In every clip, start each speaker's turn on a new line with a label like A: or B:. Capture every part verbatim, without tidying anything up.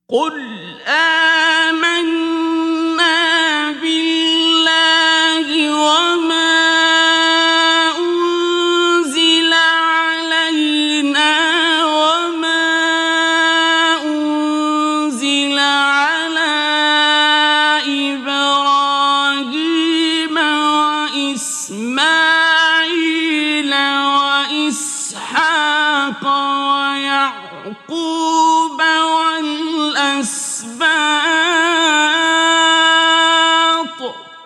A: قل آمنا بالله وما أنزل علينا وما أنزل على إبراهيم وإسماعيل وإسحاق ويعقوب والأسباط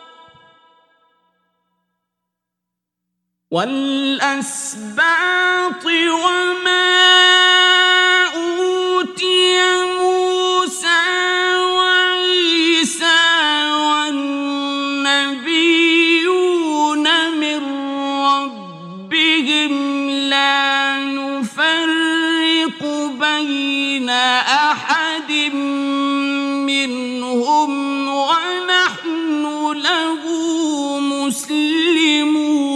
A: والأسباط وما أوتي موسى وعيسى والنبيون من ربهم لا نفرق بين أحد منهم ونحن له مسلمون.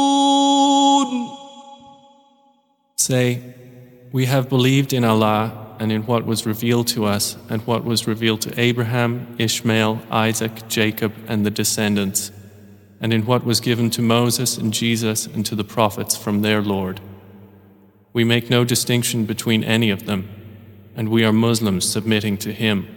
B: Say, we have believed in Allah and in what was revealed to us and what was revealed to Abraham, Ishmael, Isaac, Jacob and the descendants, and in what was given to Moses and Jesus and to the prophets from their Lord. We make no distinction between any of them, and we are Muslims submitting to Him.